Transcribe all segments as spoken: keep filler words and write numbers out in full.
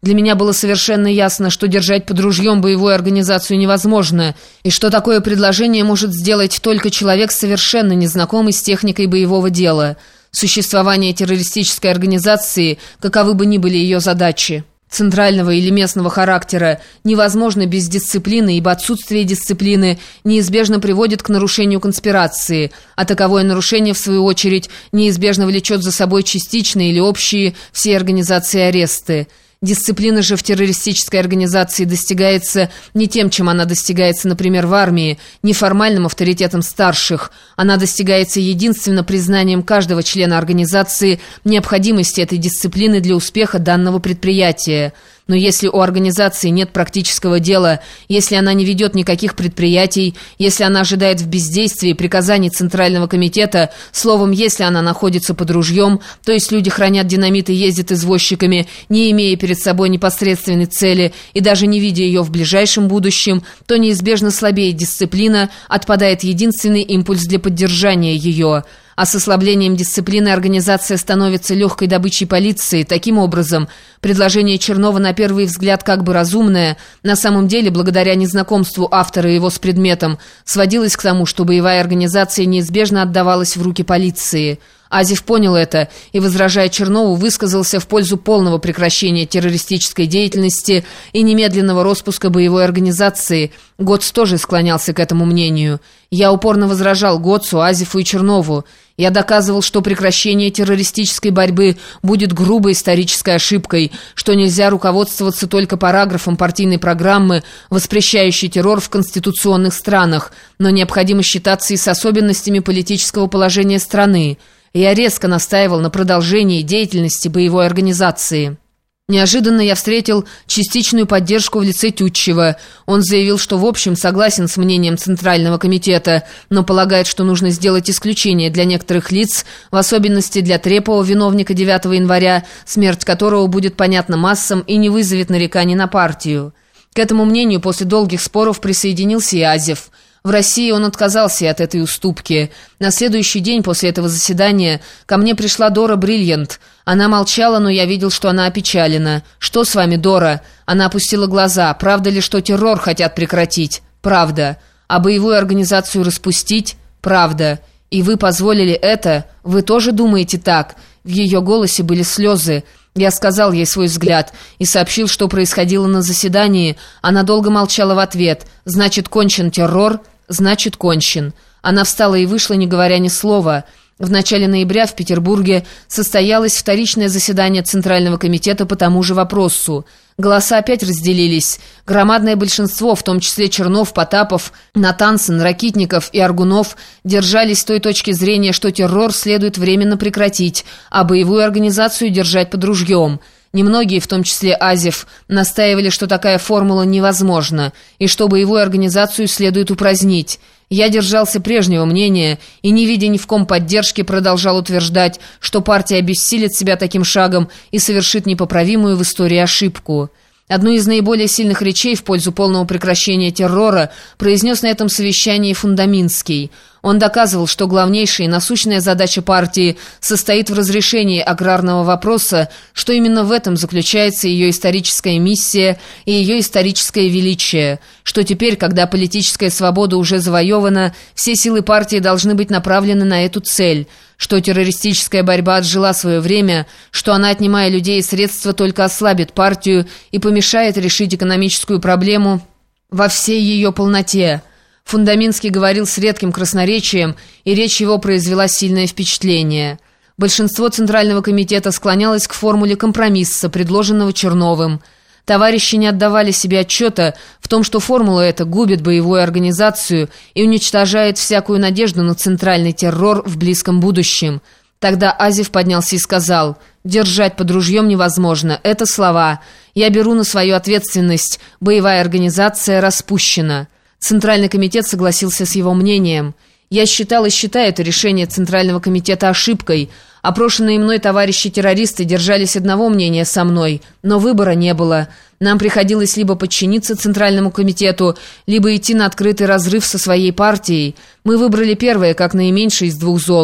Для меня было совершенно ясно, что держать под ружьем боевую организацию невозможно, и что такое предложение может сделать только человек, совершенно незнакомый с техникой боевого дела. Существование террористической организации, каковы бы ни были ее задачи, центрального или местного характера, невозможно без дисциплины, ибо отсутствие дисциплины неизбежно приводит к нарушению конспирации, а таковое нарушение, в свою очередь, неизбежно влечет за собой частичные или общие всей организации аресты. Дисциплина же в террористической организации достигается не тем, чем она достигается, например, в армии, неформальным авторитетом старших. Она достигается единственно признанием каждого члена организации необходимости этой дисциплины для успеха данного предприятия. Но если у организации нет практического дела, если она не ведет никаких предприятий, если она ожидает в бездействии приказаний Центрального комитета, словом, если она находится под ружьем, то есть люди хранят динамит и ездят извозчиками, не имея перед собой непосредственной цели и даже не видя ее в ближайшем будущем, то неизбежно слабеет дисциплина, отпадает единственный импульс для поддержания ее. А с ослаблением дисциплины организация становится легкой добычей полиции. Таким образом, предложение Чернова на первый взгляд как бы разумное, на самом деле, благодаря незнакомству автора его с предметом, сводилось к тому, что боевая организация неизбежно отдавалась в руки полиции. Азев понял это и, возражая Чернову, высказался в пользу полного прекращения террористической деятельности и немедленного распуска боевой организации. Гоц тоже склонялся к этому мнению. Я упорно возражал Гоцу, Азеву и Чернову. Я доказывал, что прекращение террористической борьбы будет грубой исторической ошибкой, что нельзя руководствоваться только параграфом партийной программы, воспрещающей террор в конституционных странах, но необходимо считаться и с особенностями политического положения страны. Я резко настаивал на продолжении деятельности боевой организации. Неожиданно я встретил частичную поддержку в лице Тютчева. Он заявил, что в общем согласен с мнением Центрального комитета, но полагает, что нужно сделать исключение для некоторых лиц, в особенности для Трепова, виновника девятого января, смерть которого будет понятна массам и не вызовет нареканий на партию. К этому мнению после долгих споров присоединился и Азев. В России он отказался от этой уступки. На следующий день после этого заседания ко мне пришла Дора Брильянт. Она молчала, но я видел, что она опечалена. «Что с вами, Дора?» Она опустила глаза. «Правда ли, что террор хотят прекратить?» «Правда». «А боевую организацию распустить?» «Правда». «И вы позволили это? Вы тоже думаете так?» В ее голосе были слезы. Я сказал ей свой взгляд и сообщил, что происходило на заседании. Она долго молчала в ответ. «Значит, кончен террор?» «Значит, кончен». Она встала и вышла, не говоря ни слова. В начале ноября в Петербурге состоялось вторичное заседание Центрального комитета по тому же вопросу. Голоса опять разделились. Громадное большинство, в том числе Чернов, Потапов, Натансен, Ракитников и Аргунов, держались с той точки зрения, что террор следует временно прекратить, а боевую организацию держать под ружьем. Немногие, в том числе Азев, настаивали, что такая формула невозможна и что боевую организацию следует упразднить. Я держался прежнего мнения и, не видя ни в ком поддержки, продолжал утверждать, что партия обессилит себя таким шагом и совершит непоправимую в истории ошибку. Одну из наиболее сильных речей в пользу полного прекращения террора произнес на этом совещании Фундаминский. Он доказывал, что главнейшая и насущная задача партии состоит в разрешении аграрного вопроса, что именно в этом заключается ее историческая миссия и ее историческое величие, что теперь, когда политическая свобода уже завоевана, все силы партии должны быть направлены на эту цель, что террористическая борьба отжила свое время, что она, отнимая людей и средства, только ослабит партию и помешает решить экономическую проблему во всей ее полноте. Фундаминский говорил с редким красноречием, и речь его произвела сильное впечатление. Большинство Центрального комитета склонялось к формуле компромисса, предложенного Черновым. Товарищи не отдавали себе отчета в том, что формула эта губит боевую организацию и уничтожает всякую надежду на центральный террор в близком будущем. Тогда Азев поднялся и сказал: «Держать под ружьем невозможно. Это слова. Я беру на свою ответственность. Боевая организация распущена». Центральный комитет согласился с его мнением. Я считал и считаю это решение Центрального комитета ошибкой. Опрошенные мной товарищи-террористы держались одного мнения со мной, но выбора не было. Нам приходилось либо подчиниться Центральному комитету, либо идти на открытый разрыв со своей партией. Мы выбрали первое, как наименьшее из двух зол.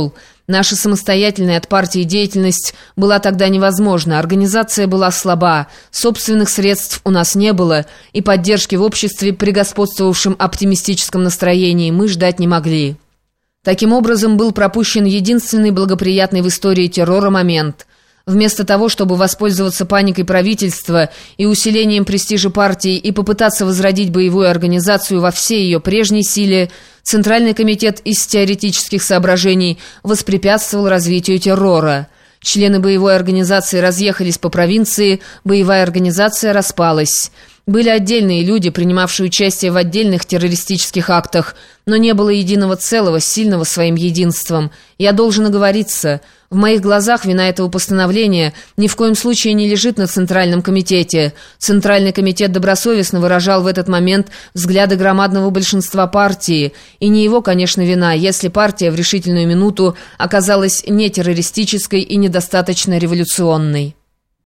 Наша самостоятельная от партии деятельность была тогда невозможна, организация была слаба, собственных средств у нас не было, и поддержки в обществе при господствовавшем оптимистическом настроении мы ждать не могли. Таким образом, был пропущен единственный благоприятный в истории террора момент. Вместо того, чтобы воспользоваться паникой правительства и усилением престижа партии и попытаться возродить боевую организацию во всей ее прежней силе, Центральный комитет из теоретических соображений воспрепятствовал развитию террора. Члены боевой организации разъехались по провинции, боевая организация распалась. Были отдельные люди, принимавшие участие в отдельных террористических актах, но не было единого целого, сильного своим единством. Я должен оговориться, в моих глазах вина этого постановления ни в коем случае не лежит на Центральном комитете. Центральный комитет добросовестно выражал в этот момент взгляды громадного большинства партии, и не его, конечно, вина, если партия в решительную минуту оказалась не террористической и недостаточно революционной.